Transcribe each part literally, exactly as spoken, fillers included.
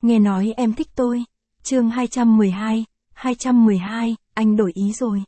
Nghe nói em thích tôi. Chương hai trăm mười hai, hai trăm mười hai, anh đổi ý rồi.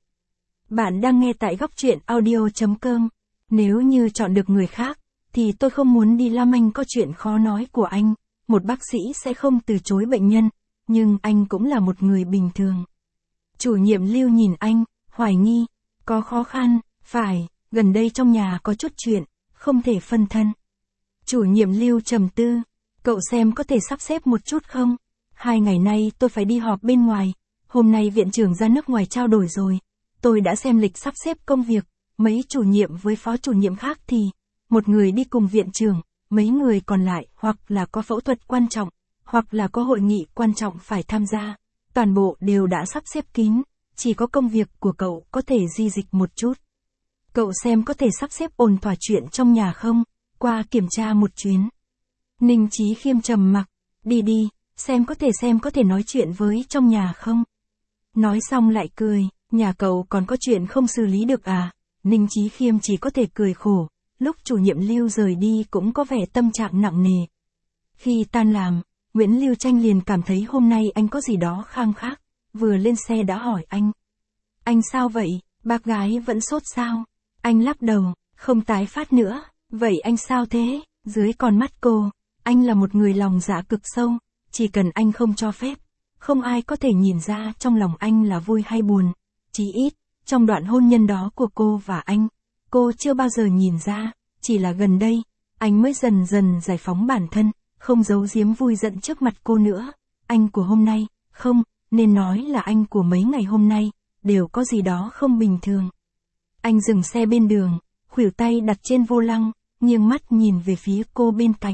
Bạn đang nghe tại góc truyện audio chấm com. Nếu như chọn được người khác, thì tôi không muốn đi làm anh có chuyện khó nói của anh. Một bác sĩ sẽ không từ chối bệnh nhân, nhưng anh cũng là một người bình thường. Chủ nhiệm Lưu nhìn anh, hoài nghi, có khó khăn, phải, gần đây trong nhà có chút chuyện, không thể phân thân. Chủ nhiệm Lưu trầm tư, cậu xem có thể sắp xếp một chút không? Hai ngày nay tôi phải đi họp bên ngoài, hôm nay viện trưởng ra nước ngoài trao đổi rồi. Tôi đã xem lịch sắp xếp công việc, mấy chủ nhiệm với phó chủ nhiệm khác thì, một người đi cùng viện trưởng, mấy người còn lại hoặc là có phẫu thuật quan trọng, hoặc là có hội nghị quan trọng phải tham gia. Toàn bộ đều đã sắp xếp kín, chỉ có công việc của cậu có thể di dịch một chút. Cậu xem có thể sắp xếp ổn thỏa chuyện trong nhà không, qua kiểm tra một chuyến. Ninh Chí Khiêm trầm mặc, đi đi, xem có thể xem có thể nói chuyện với trong nhà không. Nói xong lại cười, nhà cậu còn có chuyện không xử lý được à? Ninh Chí Khiêm chỉ có thể cười khổ, lúc chủ nhiệm Lưu rời đi cũng có vẻ tâm trạng nặng nề. Khi tan làm, Nguyễn Lưu Tranh liền cảm thấy hôm nay anh có gì đó khang khác, vừa lên xe đã hỏi anh. Anh sao vậy, bác gái vẫn sốt sao? Anh lắc đầu, không tái phát nữa, vậy anh sao thế? Dưới con mắt cô, anh là một người lòng dạ cực sâu, chỉ cần anh không cho phép, không ai có thể nhìn ra trong lòng anh là vui hay buồn. Chí ít, trong đoạn hôn nhân đó của cô và anh, cô chưa bao giờ nhìn ra, chỉ là gần đây, anh mới dần dần giải phóng bản thân, không giấu giếm vui giận trước mặt cô nữa. Anh của hôm nay, không, nên nói là anh của mấy ngày hôm nay, đều có gì đó không bình thường. Anh dừng xe bên đường, khuỷu tay đặt trên vô lăng, nghiêng mắt nhìn về phía cô bên cạnh.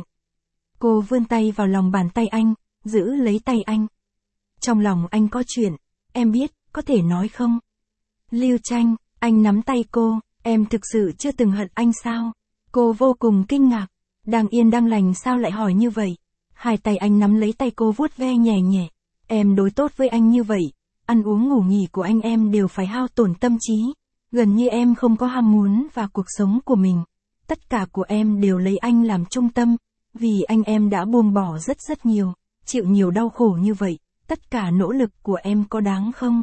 Cô vươn tay vào lòng bàn tay anh, giữ lấy tay anh. Trong lòng anh có chuyện, em biết, có thể nói không? Lưu Tranh, anh nắm tay cô, em thực sự chưa từng hận anh sao? Cô vô cùng kinh ngạc, đang yên đang lành sao lại hỏi như vậy? Hai tay anh nắm lấy tay cô vuốt ve nhẹ nhẹ, em đối tốt với anh như vậy, ăn uống ngủ nghỉ của anh em đều phải hao tổn tâm trí, gần như em không có ham muốn vào cuộc sống của mình, tất cả của em đều lấy anh làm trung tâm, vì anh em đã buông bỏ rất rất nhiều, chịu nhiều đau khổ như vậy, tất cả nỗ lực của em có đáng không?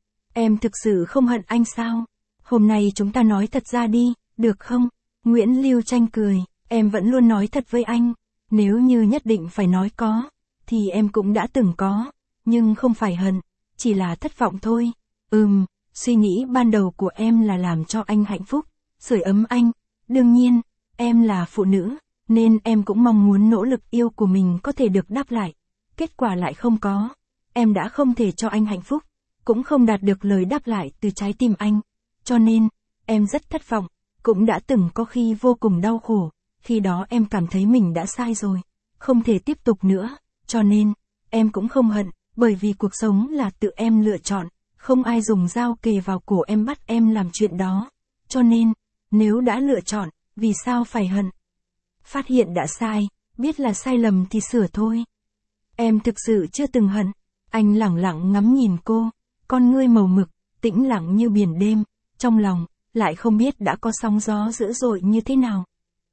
Em thực sự không hận anh sao? Hôm nay chúng ta nói thật ra đi, được không? Nguyễn Lưu Tranh cười, em vẫn luôn nói thật với anh, nếu như nhất định phải nói có, thì em cũng đã từng có, nhưng không phải hận, chỉ là thất vọng thôi. Ừm, suy nghĩ ban đầu của em là làm cho anh hạnh phúc, sưởi ấm anh, đương nhiên, em là phụ nữ, nên em cũng mong muốn nỗ lực yêu của mình có thể được đáp lại, kết quả lại không có, em đã không thể cho anh hạnh phúc, cũng không đạt được lời đáp lại từ trái tim anh, cho nên, em rất thất vọng, cũng đã từng có khi vô cùng đau khổ, khi đó em cảm thấy mình đã sai rồi, không thể tiếp tục nữa, cho nên, em cũng không hận, bởi vì cuộc sống là tự em lựa chọn, không ai dùng dao kề vào cổ em bắt em làm chuyện đó, cho nên, nếu đã lựa chọn, vì sao phải hận? Phát hiện đã sai, biết là sai lầm thì sửa thôi. Em thực sự chưa từng hận. Anh lẳng lặng ngắm nhìn cô, con ngươi màu mực, tĩnh lặng như biển đêm, trong lòng, lại không biết đã có sóng gió dữ dội như thế nào.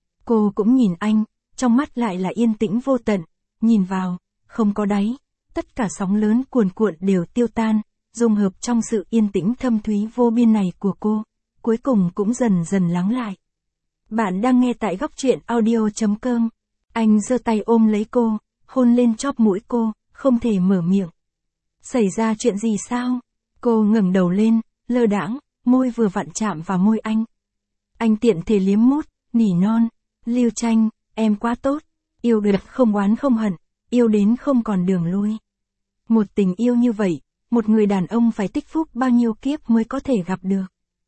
Cô cũng nhìn anh, trong mắt lại là yên tĩnh vô tận, nhìn vào, không có đáy, tất cả sóng lớn cuồn cuộn đều tiêu tan, dung hợp trong sự yên tĩnh thâm thúy vô biên này của cô, cuối cùng cũng dần dần lắng lại. Bạn đang nghe tại góc truyện audio chấm com. Anh giơ tay ôm lấy cô, hôn lên chóp mũi cô, không thể mở miệng. Xảy ra chuyện gì sao? Cô ngẩng đầu lên, lơ đãng, môi vừa vặn chạm vào môi anh. Anh tiện thể liếm mút, nỉ non, Lưu Tranh, em quá tốt, yêu được không oán không hận, yêu đến không còn đường lui. Một tình yêu như vậy, một người đàn ông phải tích phúc bao nhiêu kiếp mới có thể gặp được.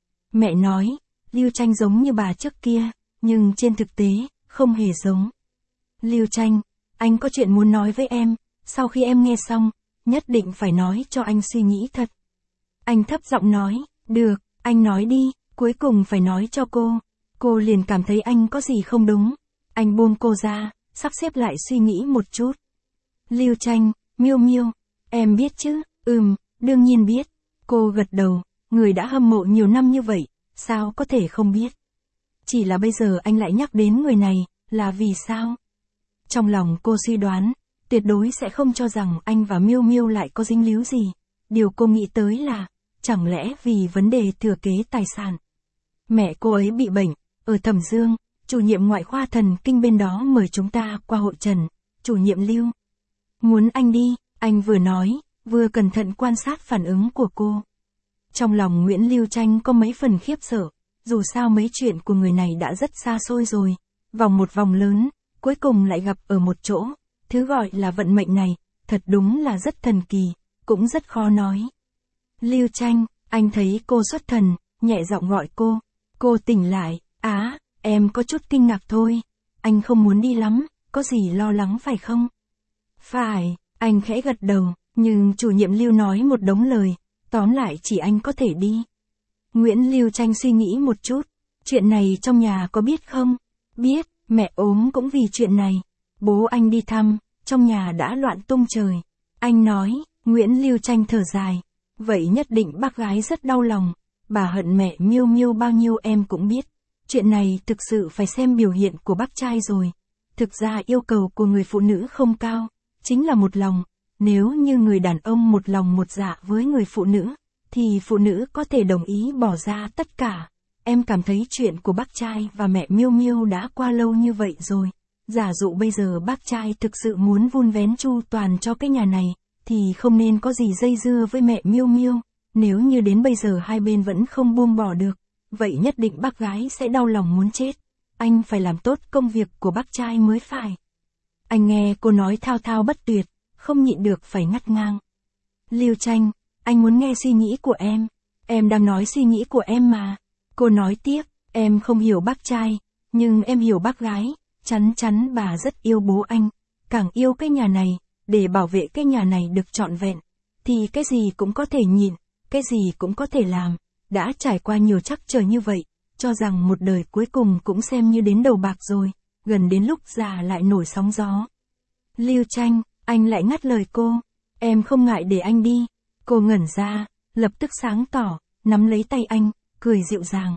Mẹ nói, Lưu Tranh giống như bà trước kia, nhưng trên thực tế, không hề giống. Lưu Tranh, anh có chuyện muốn nói với em, sau khi em nghe xong, nhất định phải nói cho anh suy nghĩ thật. Anh thấp giọng nói, được, anh nói đi, cuối cùng phải nói cho cô. Cô liền cảm thấy anh có gì không đúng. Anh buông cô ra, sắp xếp lại suy nghĩ một chút. Lưu Tranh, Miêu Miêu, em biết chứ? Ừm, đương nhiên biết. Cô gật đầu, người đã hâm mộ nhiều năm như vậy, sao có thể không biết. Chỉ là bây giờ anh lại nhắc đến người này, là vì sao? Trong lòng cô suy đoán, tuyệt đối sẽ không cho rằng anh và Miêu Miêu lại có dính líu gì. Điều cô nghĩ tới là, chẳng lẽ vì vấn đề thừa kế tài sản. Mẹ cô ấy bị bệnh, ở Thẩm Dương, chủ nhiệm ngoại khoa thần kinh bên đó mời chúng ta qua hội trần, chủ nhiệm Lưu. Muốn anh đi, anh vừa nói, vừa cẩn thận quan sát phản ứng của cô. Trong lòng Nguyễn Lưu Tranh có mấy phần khiếp sợ, dù sao mấy chuyện của người này đã rất xa xôi rồi, vòng một vòng lớn, cuối cùng lại gặp ở một chỗ, thứ gọi là vận mệnh này, thật đúng là rất thần kỳ, cũng rất khó nói. Lưu Tranh, anh thấy cô xuất thần, nhẹ giọng gọi cô, cô tỉnh lại, á, em có chút kinh ngạc thôi, anh không muốn đi lắm, có gì lo lắng phải không? Phải, anh khẽ gật đầu, nhưng chủ nhiệm Lưu nói một đống lời, tóm lại chỉ anh có thể đi. Nguyễn Lưu Tranh suy nghĩ một chút, chuyện này trong nhà có biết không? Biết, mẹ ốm cũng vì chuyện này. Bố anh đi thăm, trong nhà đã loạn tung trời. Anh nói, Nguyễn Lưu Tranh thở dài. Vậy nhất định bác gái rất đau lòng. Bà hận mẹ Miêu Miêu bao nhiêu em cũng biết. Chuyện này thực sự phải xem biểu hiện của bác trai rồi. Thực ra yêu cầu của người phụ nữ không cao, chính là một lòng. Nếu như người đàn ông một lòng một dạ với người phụ nữ, thì phụ nữ có thể đồng ý bỏ ra tất cả. Em cảm thấy chuyện của bác trai và mẹ Miêu Miêu đã qua lâu như vậy rồi. Giả dụ bây giờ bác trai thực sự muốn vun vén chu toàn cho cái nhà này, thì không nên có gì dây dưa với mẹ Miêu Miêu. Nếu như đến bây giờ hai bên vẫn không buông bỏ được, vậy nhất định bác gái sẽ đau lòng muốn chết. Anh phải làm tốt công việc của bác trai mới phải. Anh nghe cô nói thao thao bất tuyệt, không nhịn được phải ngắt ngang. Lưu Tranh, anh muốn nghe suy nghĩ của em. Em đang nói suy nghĩ của em mà. Cô nói tiếp, em không hiểu bác trai, nhưng em hiểu bác gái. Chắn chắn bà rất yêu bố anh, càng yêu cái nhà này, để bảo vệ cái nhà này được trọn vẹn. Thì cái gì cũng có thể nhịn, cái gì cũng có thể làm. Đã trải qua nhiều trắc trở như vậy, cho rằng một đời cuối cùng cũng xem như đến đầu bạc rồi, gần đến lúc già lại nổi sóng gió. Lưu Tranh, anh lại ngắt lời cô, em không ngại để anh đi. Cô ngẩn ra, lập tức sáng tỏ, nắm lấy tay anh, cười dịu dàng.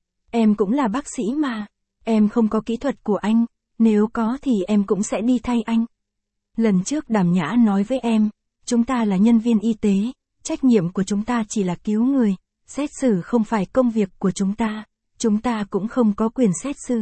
Em cũng là bác sĩ mà, em không có kỹ thuật của anh, nếu có thì em cũng sẽ đi thay anh. Lần trước Đàm Nhã nói với em, chúng ta là nhân viên y tế, trách nhiệm của chúng ta chỉ là cứu người, xét xử không phải công việc của chúng ta, chúng ta cũng không có quyền xét xử.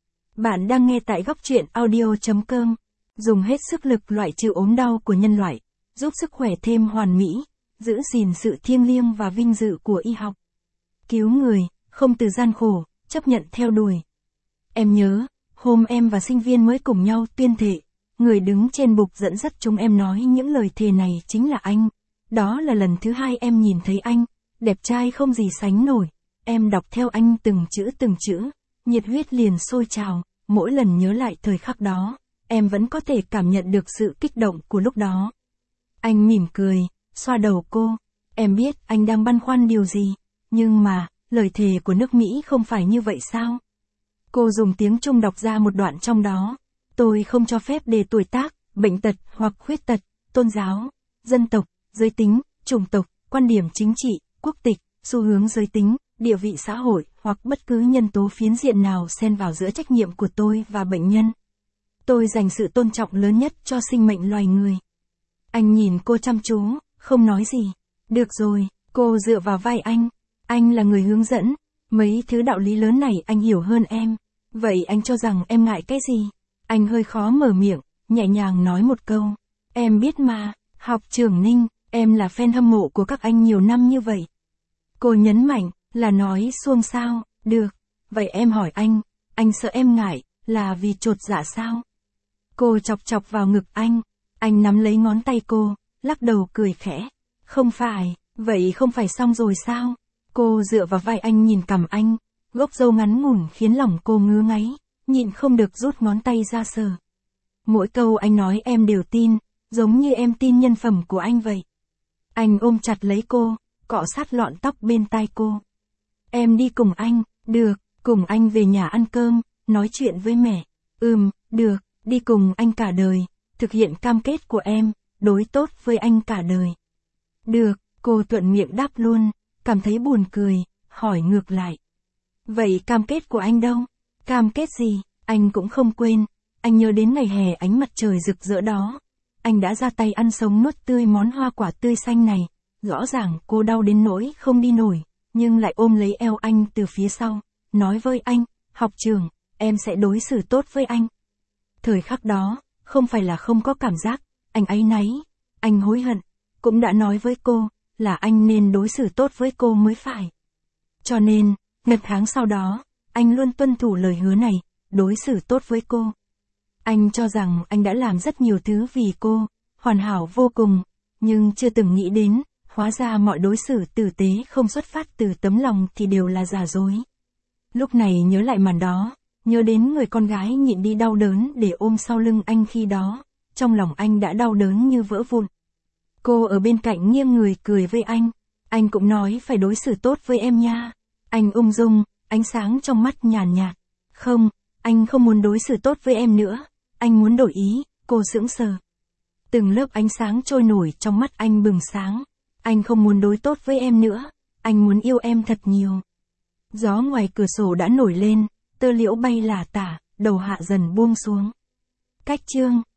Bạn đang nghe tại góc truyện audio chấm com, dùng hết sức lực loại trừ ốm đau của nhân loại, giúp sức khỏe thêm hoàn mỹ, giữ gìn sự thiêng liêng và vinh dự của y học. Cứu người, không từ gian khổ, chấp nhận theo đuổi. Em nhớ, hôm em và sinh viên mới cùng nhau tuyên thệ, người đứng trên bục dẫn dắt chúng em nói những lời thề này chính là anh. Đó là lần thứ hai em nhìn thấy anh, đẹp trai không gì sánh nổi. Em đọc theo anh từng chữ từng chữ, nhiệt huyết liền sôi trào, mỗi lần nhớ lại thời khắc đó, em vẫn có thể cảm nhận được sự kích động của lúc đó. Anh mỉm cười, xoa đầu cô, em biết anh đang băn khoăn điều gì, nhưng mà, lời thề của nước Mỹ không phải như vậy sao? Cô dùng tiếng Trung đọc ra một đoạn trong đó, tôi không cho phép đề tuổi tác, bệnh tật hoặc khuyết tật, tôn giáo, dân tộc, giới tính, chủng tộc, quan điểm chính trị, quốc tịch, xu hướng giới tính, địa vị xã hội hoặc bất cứ nhân tố phiến diện nào xen vào giữa trách nhiệm của tôi và bệnh nhân. Tôi dành sự tôn trọng lớn nhất cho sinh mệnh loài người. Anh nhìn cô chăm chú, không nói gì. Được rồi, cô dựa vào vai anh. Anh là người hướng dẫn. Mấy thứ đạo lý lớn này anh hiểu hơn em. Vậy anh cho rằng em ngại cái gì? Anh hơi khó mở miệng, nhẹ nhàng nói một câu. Em biết mà, học trưởng Ninh, em là fan hâm mộ của các anh nhiều năm như vậy. Cô nhấn mạnh, là nói xuông sao, được. Vậy em hỏi anh, anh sợ em ngại, là vì chột dạ sao? Cô chọc chọc vào ngực anh, anh nắm lấy ngón tay cô, lắc đầu cười khẽ. Không phải, vậy không phải xong rồi sao? Cô dựa vào vai anh nhìn cằm anh, gốc râu ngắn ngủn khiến lòng cô ngứa ngáy, nhịn không được rút ngón tay ra sờ. Mỗi câu anh nói em đều tin, giống như em tin nhân phẩm của anh vậy. Anh ôm chặt lấy cô, cọ sát lọn tóc bên tai cô. Em đi cùng anh, được, cùng anh về nhà ăn cơm, nói chuyện với mẹ. Ừm, được, đi cùng anh cả đời, thực hiện cam kết của em, đối tốt với anh cả đời. Được, cô thuận miệng đáp luôn, cảm thấy buồn cười, hỏi ngược lại. Vậy cam kết của anh đâu? Cam kết gì? Anh cũng không quên, anh nhớ đến ngày hè ánh mặt trời rực rỡ đó. anh đã ra tay ăn sống nuốt tươi món hoa quả tươi xanh này. Rõ ràng cô đau đến nỗi không đi nổi, nhưng lại ôm lấy eo anh từ phía sau, nói với anh, học trưởng, em sẽ đối xử tốt với anh. Thời khắc đó, không phải là không có cảm giác, anh áy náy, anh hối hận, cũng đã nói với cô, là anh nên đối xử tốt với cô mới phải. Cho nên, ngật tháng sau đó, anh luôn tuân thủ lời hứa này, đối xử tốt với cô. Anh cho rằng anh đã làm rất nhiều thứ vì cô, hoàn hảo vô cùng, nhưng chưa từng nghĩ đến, hóa ra mọi đối xử tử tế không xuất phát từ tấm lòng thì đều là giả dối. Lúc này nhớ lại màn đó, nhớ đến người con gái nhịn đi đau đớn để ôm sau lưng anh khi đó, trong lòng anh đã đau đớn như vỡ vụn. Cô ở bên cạnh nghiêng người cười với anh, anh cũng nói phải đối xử tốt với em nha. Anh ung dung, ánh sáng trong mắt nhàn nhạt. Không, anh không muốn đối xử tốt với em nữa, anh muốn đổi ý, cô sững sờ. Từng lớp ánh sáng trôi nổi trong mắt anh bừng sáng. Anh không muốn đối tốt với em nữa, anh muốn yêu em thật nhiều. Gió ngoài cửa sổ đã nổi lên, tơ liễu bay lả tả, đầu hạ dần buông xuống. Cách chương